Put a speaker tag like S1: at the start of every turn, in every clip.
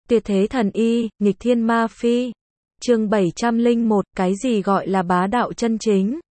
S1: Tuyệt thế thần y, nghịch thiên ma phi. Chương 701, cái gì gọi là bá đạo chân chính?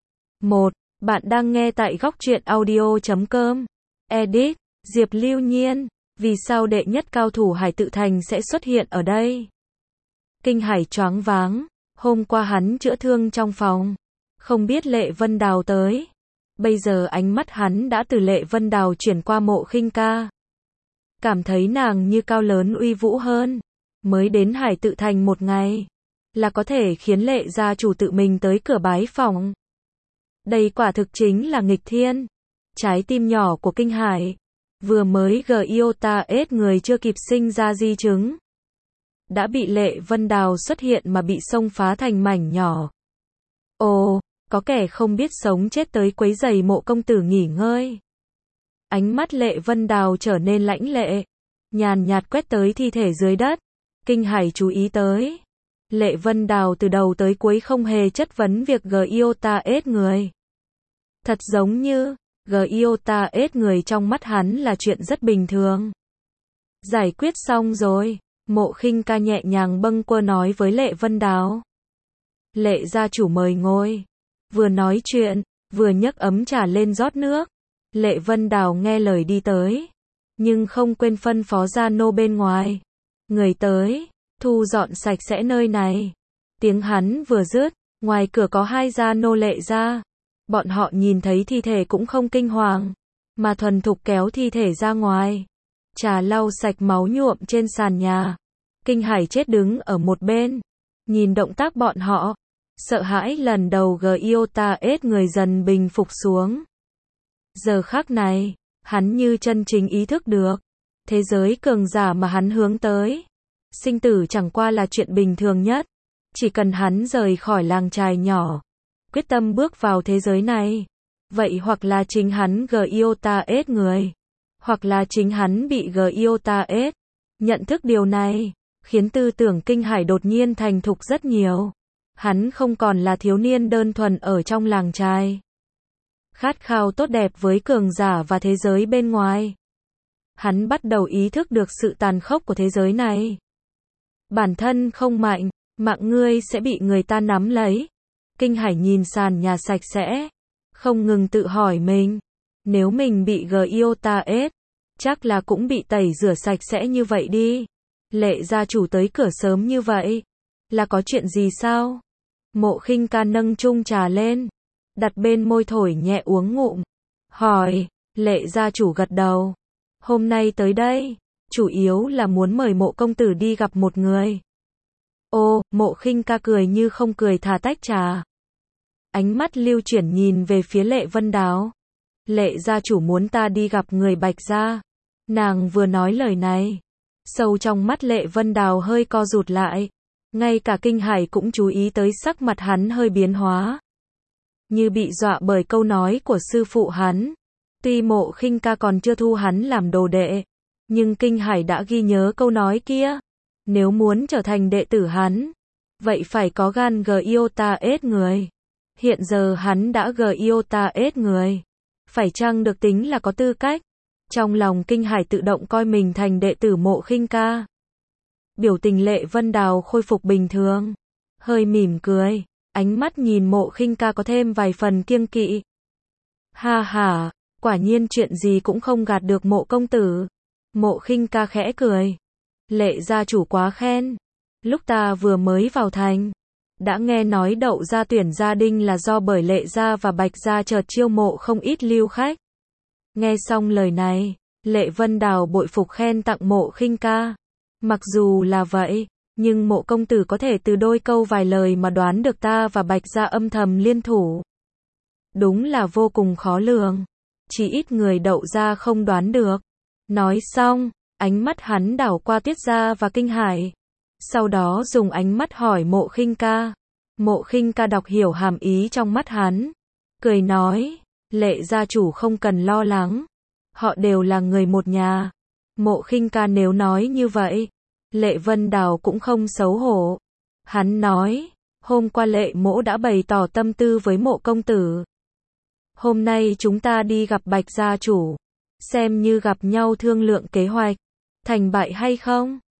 S1: 1. Bạn đang nghe tại góc truyện audio.com. Edit, Diệp Lưu Nhiên. Vì sao đệ nhất cao thủ Hải Tự Thành sẽ xuất hiện ở đây? Kinh Hải choáng váng. Hôm qua hắn chữa thương trong phòng. Không biết Lệ Vân Đào tới. Bây giờ ánh mắt hắn đã từ Lệ Vân Đào chuyển qua Mộ Khinh Ca. Cảm thấy nàng như cao lớn uy vũ hơn. Mới đến Hải Tự Thành một ngày, là có thể khiến Lệ gia chủ tự mình tới cửa bái phỏng. Đây quả thực chính là nghịch thiên. Trái tim nhỏ của Kinh Hải vừa mới giota người chưa kịp sinh ra di chứng, đã bị Lệ Vân Đào xuất hiện mà bị xông phá thành mảnh nhỏ. Ồ, có kẻ không biết sống chết tới quấy rầy Mộ công tử nghỉ ngơi. Ánh mắt Lệ Vân Đào trở nên lãnh lệ, nhàn nhạt quét tới thi thể dưới đất. Kinh Hải chú ý tới, Lệ Vân Đào từ đầu tới cuối không hề chất vấn việc giota người. Thật giống như, giota người trong mắt hắn là chuyện rất bình thường. Giải quyết xong rồi, Mộ Khinh Ca nhẹ nhàng bâng quơ nói với Lệ Vân Đào. Lệ gia chủ mời ngồi. Vừa nói chuyện, vừa nhấc ấm trà lên rót nước. Lệ Vân Đào nghe lời đi tới, nhưng không quên phân phó gia nô bên ngoài. Người tới, thu dọn sạch sẽ nơi này. Tiếng hắn vừa dứt, ngoài cửa có hai gia nô Lệ gia. Bọn họ nhìn thấy thi thể cũng không kinh hoàng, mà thuần thục kéo thi thể ra ngoài. Trà lau sạch máu nhuộm trên sàn nhà. Kinh Hải chết đứng ở một bên, nhìn động tác bọn họ, sợ hãi lần đầu giota người dần bình phục xuống. Giờ khắc này, hắn như chân chính ý thức được, thế giới cường giả mà hắn hướng tới, sinh tử chẳng qua là chuyện bình thường nhất. Chỉ cần hắn rời khỏi làng trài nhỏ, quyết tâm bước vào thế giới này, vậy hoặc là chính hắn giota người, hoặc là chính hắn bị giota. Nhận thức điều này, khiến tư tưởng Kinh Hải đột nhiên thành thục rất nhiều. Hắn không còn là thiếu niên đơn thuần ở trong làng trài, khát khao tốt đẹp với cường giả và thế giới bên ngoài. Hắn bắt đầu ý thức được sự tàn khốc của thế giới này. Bản thân không mạnh, mạng ngươi sẽ bị người ta nắm lấy. Kinh Hải nhìn sàn nhà sạch sẽ, không ngừng tự hỏi mình, nếu mình bị giota, chắc là cũng bị tẩy rửa sạch sẽ như vậy đi. Lệ gia chủ tới cửa sớm như vậy, là có chuyện gì sao? Mộ Khinh Ca nâng chung trà lên, đặt bên môi thổi nhẹ uống ngụm, hỏi. Lệ gia chủ gật đầu. Hôm nay tới đây, chủ yếu là muốn mời Mộ công tử đi gặp một người. Ô, Mộ Khinh Ca cười như không cười thả tách trà. Ánh mắt lưu chuyển nhìn về phía Lệ Vân Đào. Lệ gia chủ muốn ta đi gặp người Bạch gia. Nàng vừa nói lời này, sâu trong mắt Lệ Vân Đào hơi co rụt lại. Ngay cả Kinh Hải cũng chú ý tới sắc mặt hắn hơi biến hóa, như bị dọa bởi câu nói của sư phụ hắn. Tuy Mộ Khinh Ca còn chưa thu hắn làm đồ đệ, nhưng Kinh Hải đã ghi nhớ câu nói kia. Nếu muốn trở thành đệ tử hắn, vậy phải có gan giota người. Hiện giờ hắn đã giota người, phải chăng được tính là có tư cách? Trong lòng Kinh Hải tự động coi mình thành đệ tử Mộ Khinh Ca. Biểu tình Lệ Vân Đào khôi phục bình thường, hơi mỉm cười, ánh mắt nhìn Mộ Khinh Ca có thêm vài phần kiêng kỵ. Ha ha, quả nhiên chuyện gì cũng không gạt được Mộ công tử. Mộ Khinh Ca khẽ cười. Lệ gia chủ quá khen. Lúc ta vừa mới vào thành, đã nghe nói Đậu gia tuyển gia đình là do bởi Lệ gia và Bạch gia chợt chiêu mộ không ít lưu khách. Nghe xong lời này, Lệ Vân Đào bội phục khen tặng Mộ Khinh Ca. Mặc dù là vậy, nhưng Mộ công tử có thể từ đôi câu vài lời mà đoán được ta và Bạch gia âm thầm liên thủ. Đúng là vô cùng khó lường, chỉ ít người Đậu gia không đoán được. Nói xong, ánh mắt hắn đảo qua Tuyết gia và Kinh Hải, sau đó dùng ánh mắt hỏi Mộ Khinh Ca. Mộ Khinh Ca đọc hiểu hàm ý trong mắt hắn, cười nói, Lệ gia chủ không cần lo lắng, họ đều là người một nhà. Mộ Khinh Ca nếu nói như vậy, Lệ Vân Đào cũng không xấu hổ. Hắn nói, hôm qua Lệ mỗ đã bày tỏ tâm tư với Mộ công tử. Hôm nay chúng ta đi gặp Bạch gia chủ, xem như gặp nhau thương lượng kế hoạch, thành bại hay không.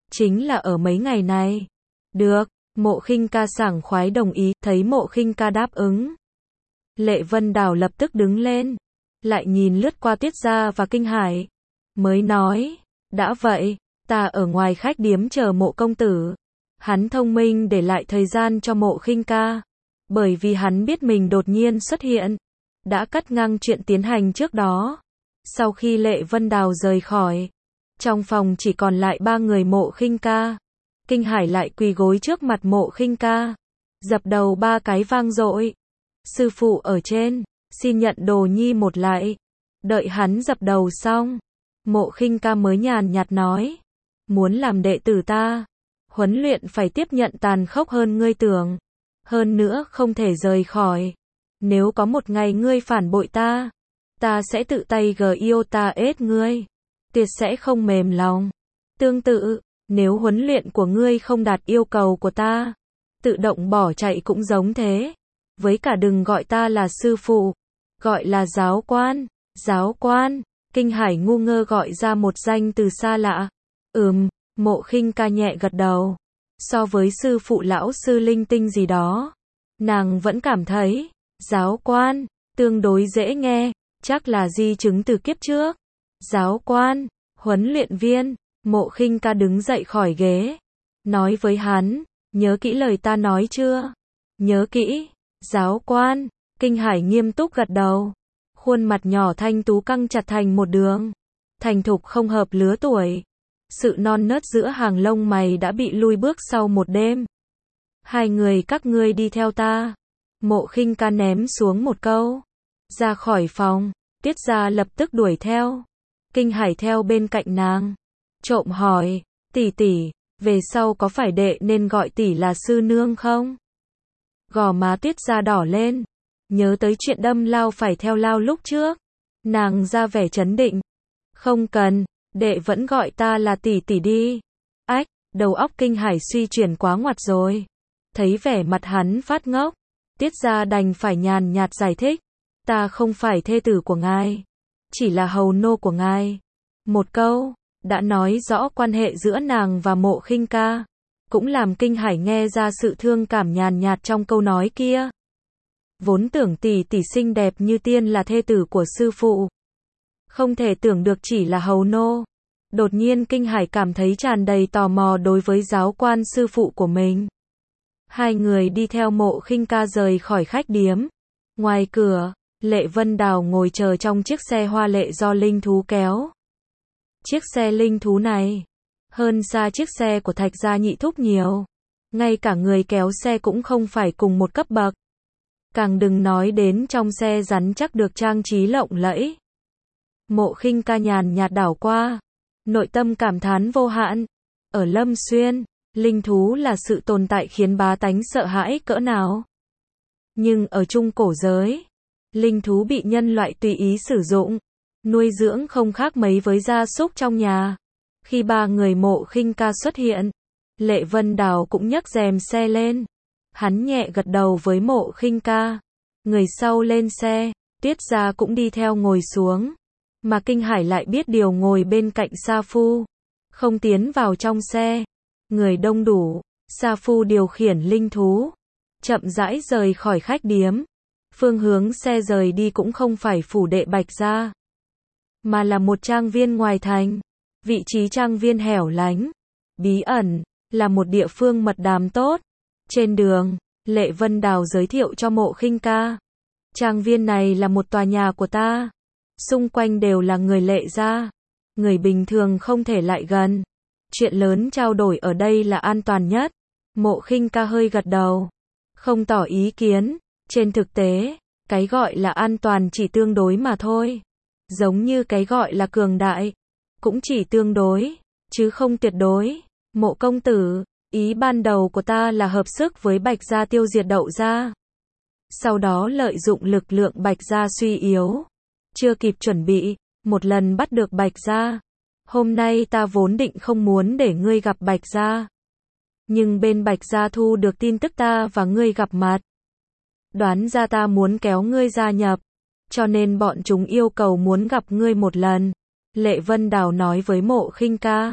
S1: chính là ở mấy ngày này. Được, Mộ Khinh Ca sảng khoái đồng ý, thấy Mộ Khinh Ca đáp ứng. Lệ Vân Đào lập tức đứng lên, lại nhìn lướt qua Tiết Gia và Kinh Hải, mới nói, đã vậy, ta ở ngoài khách điếm chờ Mộ công tử. Hắn thông minh để lại thời gian cho Mộ Khinh Ca, bởi vì hắn biết mình đột nhiên xuất hiện, đã cắt ngang chuyện tiến hành trước đó. Sau khi Lệ Vân Đào rời khỏi, trong phòng chỉ còn lại 3 người Mộ Khinh Ca. Kinh Hải lại quỳ gối trước mặt Mộ Khinh Ca, dập đầu 3 cái vang dội. Sư phụ ở trên, xin nhận đồ nhi một lại. Đợi hắn dập đầu xong, Mộ Khinh Ca mới nhàn nhạt nói, muốn làm đệ tử ta, huấn luyện phải tiếp nhận tàn khốc hơn ngươi tưởng. Hơn nữa không thể rời khỏi. Nếu có một ngày ngươi phản bội ta, ta sẽ tự tay giết ngươi. Tuyệt sẽ không mềm lòng. Tương tự, nếu huấn luyện của ngươi không đạt yêu cầu của ta, tự động bỏ chạy cũng giống thế. Với cả đừng gọi ta là sư phụ, gọi là giáo quan. Giáo quan, Kinh Hải ngu ngơ gọi ra một danh từ xa lạ. Mộ Khinh Ca nhẹ gật đầu. So với sư phụ lão sư linh tinh gì đó, nàng vẫn cảm thấy, giáo quan, tương đối dễ nghe, chắc là di chứng từ kiếp trước. Giáo quan, huấn luyện viên, Mộ Khinh Ca đứng dậy khỏi ghế, nói với hắn, nhớ kỹ lời ta nói chưa? Nhớ kỹ, giáo quan. Kinh Hải nghiêm túc gật đầu, khuôn mặt nhỏ thanh tú căng chặt thành một đường, thành thục không hợp lứa tuổi. Sự non nớt giữa hàng lông mày đã bị lui bước sau một đêm. 2 người các ngươi đi theo ta. Mộ Khinh Ca ném xuống một câu. Ra khỏi phòng, Tiết Gia lập tức đuổi theo. Kinh Hải theo bên cạnh nàng, trộm hỏi, tỷ tỷ, về sau có phải đệ nên gọi tỷ là sư nương không? Gò má Tiết Gia đỏ lên, nhớ tới chuyện đâm lao phải theo lao lúc trước. Nàng ra vẻ trấn định. Không cần, đệ vẫn gọi ta là tỷ tỷ đi. Ách, đầu óc Kinh Hải suy chuyển quá ngoặt rồi. Thấy vẻ mặt hắn phát ngốc, Tiết Gia đành phải nhàn nhạt giải thích. Ta không phải thê tử của ngài, chỉ là hầu nô của ngài. Một câu, đã nói rõ quan hệ giữa nàng và Mộ Khinh Ca, cũng làm Kinh Hải nghe ra sự thương cảm nhàn nhạt trong câu nói kia. Vốn tưởng tỷ tỷ xinh đẹp như tiên là thê tử của sư phụ, không thể tưởng được chỉ là hầu nô. Đột nhiên Kinh Hải cảm thấy tràn đầy tò mò đối với giáo quan sư phụ của mình. 2 người đi theo Mộ Khinh Ca rời khỏi khách điếm. Ngoài cửa, Lệ Vân Đào ngồi chờ trong chiếc xe hoa lệ do linh thú kéo. Chiếc xe linh thú này hơn xa chiếc xe của Thạch Gia Nhị Thúc nhiều. Ngay cả người kéo xe cũng không phải cùng một cấp bậc. Càng đừng nói đến trong xe rắn chắc được trang trí lộng lẫy. Mộ Khinh Ca nhàn nhạt đảo qua, nội tâm cảm thán vô hạn. Ở Lâm Xuyên, linh thú là sự tồn tại khiến bá tánh sợ hãi cỡ nào. Nhưng ở Trung Cổ giới, linh thú bị nhân loại tùy ý sử dụng, nuôi dưỡng không khác mấy với gia súc trong nhà. Khi 3 người Mộ Khinh Ca xuất hiện, Lệ Vân Đào cũng nhấc rèm xe lên. Hắn nhẹ gật đầu với Mộ Khinh Ca. Người sau lên xe, Tiết Gia cũng đi theo ngồi xuống. Mà Kinh Hải lại biết điều ngồi bên cạnh Sa Phu, không tiến vào trong xe. Người đông đủ, Sa Phu điều khiển linh thú, chậm rãi rời khỏi khách điếm. Phương hướng xe rời đi cũng không phải phủ đệ Bạch Gia, mà là một trang viên ngoài thành. Vị trí trang viên hẻo lánh, bí ẩn, là một địa phương mật đàm tốt. Trên đường, Lệ Vân Đào giới thiệu cho Mộ Khinh Ca. Trang viên này là một tòa nhà của ta. Xung quanh đều là người Lệ gia. Người bình thường không thể lại gần. Chuyện lớn trao đổi ở đây là an toàn nhất. Mộ Khinh Ca hơi gật đầu, không tỏ ý kiến. Trên thực tế, cái gọi là an toàn chỉ tương đối mà thôi. Giống như cái gọi là cường đại, cũng chỉ tương đối, chứ không tuyệt đối. Mộ công tử, ý ban đầu của ta là hợp sức với Bạch Gia tiêu diệt Đậu Gia. Sau đó lợi dụng lực lượng Bạch Gia suy yếu. Chưa kịp chuẩn bị, một lần bắt được Bạch Gia. Hôm nay ta vốn định không muốn để ngươi gặp Bạch Gia. Nhưng bên Bạch Gia thu được tin tức ta và ngươi gặp mặt. Đoán ra ta muốn kéo ngươi gia nhập. Cho nên bọn chúng yêu cầu muốn gặp ngươi một lần. Lệ Vân Đào nói với Mộ Khinh Ca.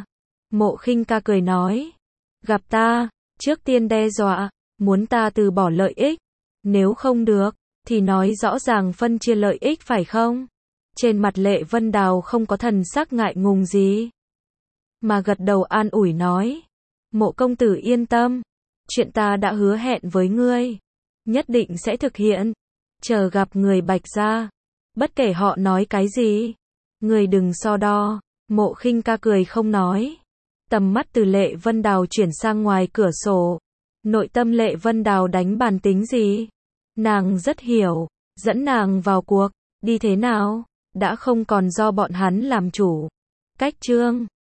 S1: Mộ Khinh Ca cười nói. Gặp ta, trước tiên đe dọa, muốn ta từ bỏ lợi ích. Nếu không được, thì nói rõ ràng phân chia lợi ích phải không? Trên mặt Lệ Vân Đào không có thần sắc ngại ngùng gì, mà gật đầu an ủi nói. Mộ công tử yên tâm, chuyện ta đã hứa hẹn với ngươi, nhất định sẽ thực hiện. Chờ gặp người Bạch gia, bất kể họ nói cái gì, ngươi đừng so đo. Mộ Khinh Ca cười không nói. Tầm mắt từ Lệ Vân Đào chuyển sang ngoài cửa sổ. Nội tâm Lệ Vân Đào đánh bàn tính gì? Nàng rất hiểu, dẫn nàng vào cuộc, đi thế nào, đã không còn do bọn hắn làm chủ. Cách chương